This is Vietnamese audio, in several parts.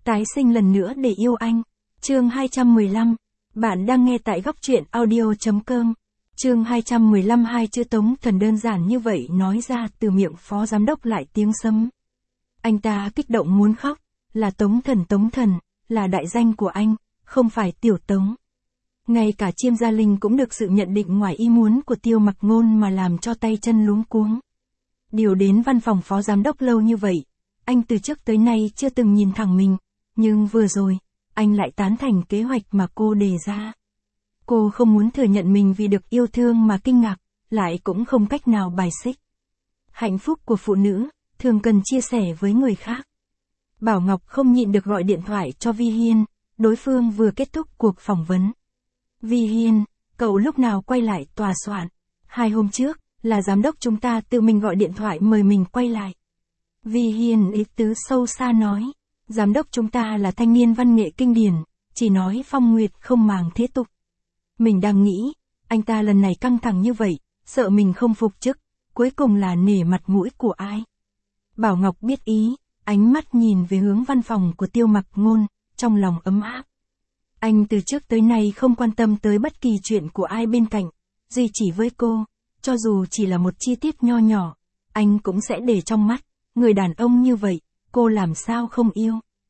Tái sinh lần nữa để yêu anh. Chương 215. Bạn đang nghe tại góc truyện audio.com. Chương 215. Hai chữ Tống Thần đơn giản như vậy nói ra từ miệng phó giám đốc lại tiếng sấm. Anh ta kích động muốn khóc. Là Tống Thần, là đại danh của anh, không phải Tiểu Tống. Ngay cả Chiêm Gia Linh cũng được sự nhận định ngoài ý muốn của Tiêu Mặc Ngôn mà làm cho tay chân luống cuống. Điều đến văn phòng phó giám đốc lâu như vậy, anh từ trước tới nay chưa từng nhìn thẳng mình, nhưng vừa rồi, anh lại tán thành kế hoạch mà cô đề ra. Cô không muốn thừa nhận mình vì được yêu thương mà kinh ngạc, lại cũng không cách nào bài xích. Hạnh phúc của phụ nữ, thường cần chia sẻ với người khác. Bảo Ngọc không nhịn được gọi điện thoại cho Vi Hiên, đối phương vừa kết thúc cuộc phỏng vấn. Vi Hiên, cậu lúc nào quay lại tòa soạn? 2 hôm trước, là giám đốc chúng ta tự mình gọi điện thoại mời mình quay lại. Vi Hiên ý tứ sâu xa nói, giám đốc chúng ta là thanh niên văn nghệ kinh điển, chỉ nói phong nguyệt không màng thế tục. Mình đang nghĩ, anh ta lần này căng thẳng như vậy, sợ mình không phục chức, cuối cùng là nể mặt mũi của ai. Bảo Ngọc biết ý, ánh mắt nhìn về hướng văn phòng của Tiêu Mặc Ngôn, trong lòng ấm áp. Anh từ trước tới nay không quan tâm tới bất kỳ chuyện của ai bên cạnh, duy chỉ với cô, cho dù chỉ là một chi tiết nho nhỏ, anh cũng sẽ để trong mắt, người đàn ông như vậy, cô làm sao không yêu.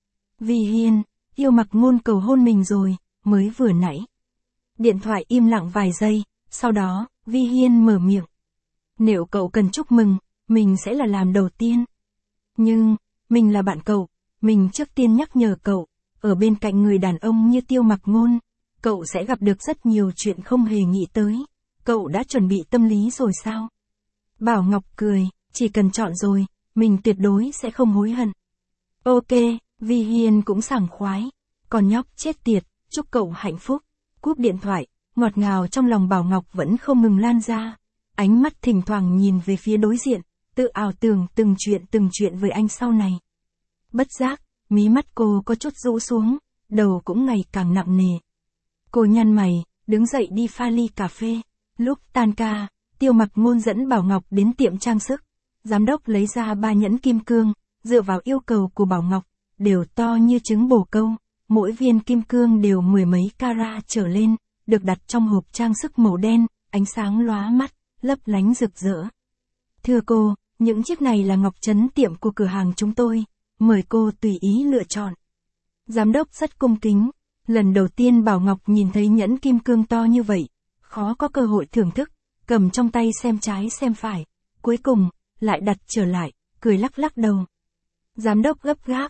Vi Hiên, yêu Mặc Ngôn cầu hôn mình rồi, mới vừa nãy. Điện thoại im lặng vài giây, sau đó, Vi Hiên mở miệng. Nếu cậu cần chúc mừng, mình sẽ là làm đầu tiên. Nhưng, mình là bạn cậu, mình trước tiên nhắc nhở cậu, ở bên cạnh người đàn ông như Tiêu Mặc Ngôn, cậu sẽ gặp được rất nhiều chuyện không hề nghĩ tới. Cậu đã chuẩn bị tâm lý rồi sao? Bảo Ngọc cười, chỉ cần chọn rồi, mình tuyệt đối sẽ không hối hận. Ok, Vi Hiên cũng sảng khoái. Còn nhóc chết tiệt, chúc cậu hạnh phúc. Cúp điện thoại, ngọt ngào trong lòng Bảo Ngọc vẫn không ngừng lan ra. Ánh mắt thỉnh thoảng nhìn về phía đối diện, tự ảo tưởng từng chuyện với anh sau này. Bất giác, mí mắt cô có chút rũ xuống, đầu cũng ngày càng nặng nề. Cô nhăn mày, đứng dậy đi pha ly cà phê. Lúc tan ca, Tiêu Mặc Ngôn dẫn Bảo Ngọc đến tiệm trang sức. Giám đốc lấy ra 3 nhẫn kim cương, dựa vào yêu cầu của Bảo Ngọc, đều to như trứng bồ câu, mỗi viên kim cương đều 10 mấy carat trở lên, được đặt trong hộp trang sức màu đen, ánh sáng lóa mắt, lấp lánh rực rỡ. Thưa cô, những chiếc này là ngọc trấn tiệm của cửa hàng chúng tôi, mời cô tùy ý lựa chọn. Giám đốc rất cung kính, lần đầu tiên Bảo Ngọc nhìn thấy nhẫn kim cương to như vậy, khó có cơ hội thưởng thức, cầm trong tay xem trái xem phải, cuối cùng, lại đặt trở lại, cười lắc lắc đầu. Giám đốc gấp gáp,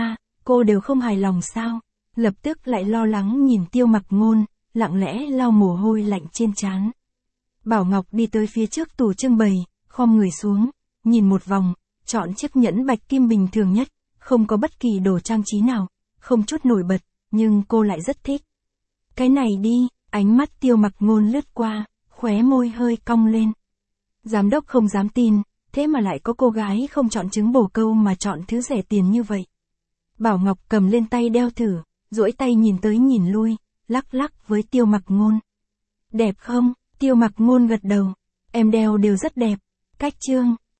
cô đều không hài lòng sao? Lập tức lại lo lắng nhìn Tiêu Mặc Ngôn, lặng lẽ lau mồ hôi lạnh trên trán. Bảo Ngọc đi tới phía trước tủ trưng bày, khom người xuống, nhìn một vòng, chọn chiếc nhẫn bạch kim bình thường nhất, không có bất kỳ đồ trang trí nào, không chút nổi bật, nhưng cô lại rất thích. Cái này đi, ánh mắt Tiêu Mặc Ngôn lướt qua, khóe môi hơi cong lên. Giám đốc không dám tin, thế mà lại có cô gái không chọn trứng bồ câu mà chọn thứ rẻ tiền như vậy. Bảo Ngọc cầm lên tay đeo thử, duỗi tay nhìn tới nhìn lui, lắc lắc với Tiêu Mặc Ngôn. Đẹp không? Tiêu Mặc Ngôn gật đầu. Em đeo đều rất đẹp. Cách chương